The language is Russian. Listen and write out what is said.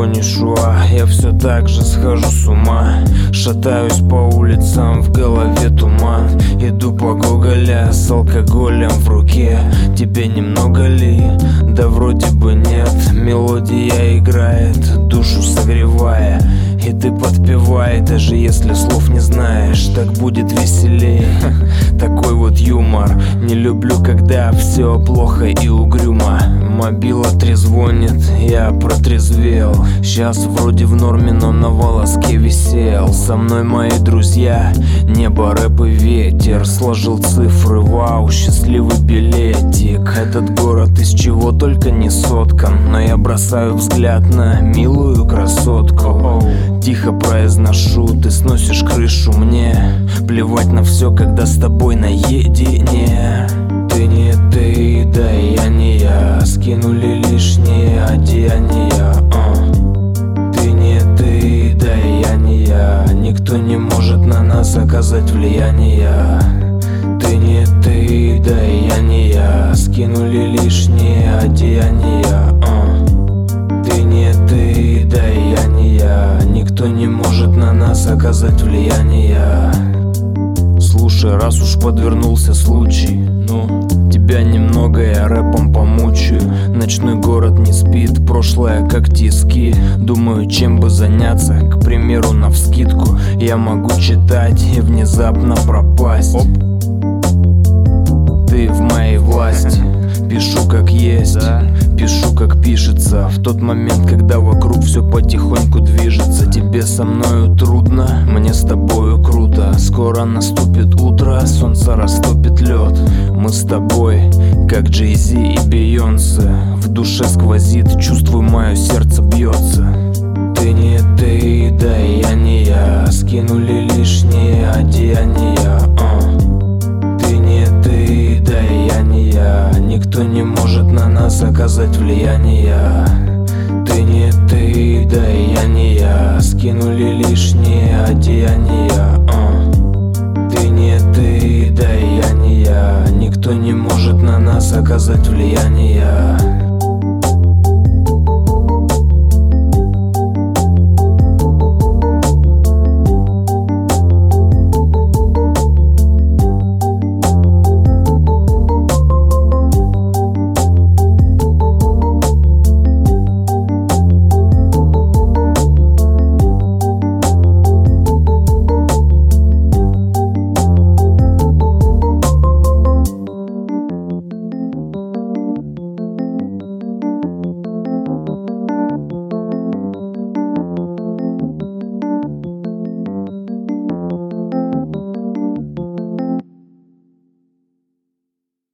гонишь, я все так же схожу с ума. Шатаюсь по улицам, в голове туман. Иду по Гоголя с алкоголем в руке. Тебе немного ли? Да вроде бы нет. Мелодия играет, душу согревая, и ты подпевай, даже если слов не знаешь. Так будет веселее. Такой вот юмор. Не люблю, когда все плохо и угрюмо. Мобила трезвонит, я протрезвел. Сейчас вроде в норме, но на волоске висел. Со мной мои друзья, небо, рэп и ветер. Сложил цифры, вау, счастливый билетик. Этот город из чего только не соткан, но я бросаю взгляд на милую красотку. Тихо произношу, ты сносишь крышу мне. Плевать на все, когда с тобой наедине. Ты не ты, да и я не я. Скинули лишние одеяния. Ты не ты, да и я не я. Никто не может на нас оказать влияние. Ты не ты, да и я не я. Скинули лишние одеяния. Ты не ты, да и я не я. Никто не может на нас оказать влияние. Слушай, раз уж подвернулся случай, тебя немного я рэпом помучаю. Ночной город не спит, прошлое как тиски. Думаю, чем бы заняться, к примеру, навскидку. Я могу читать и внезапно пропасть. Ты в моей власти. Пишу как есть, пишу как пишется. В тот момент, когда вокруг все потихоньку движется. Тебе со мною трудно, мне с тобою круто. Скоро наступит утро, солнце растопит лед. Мы с тобой, как Джей-Зи и Бейонсе. В душе сквозит, чувствую, мое сердце бьется. Ты не ты, да и я не я. Скинули лишние одеяния. Ты не ты, да и я не я. Никто не может на нас оказать влияние. Ты не ты, да и я не я. Скинули лишние одеяния. Ты не ты, да и я не я. Никто не может на нас оказать влияние.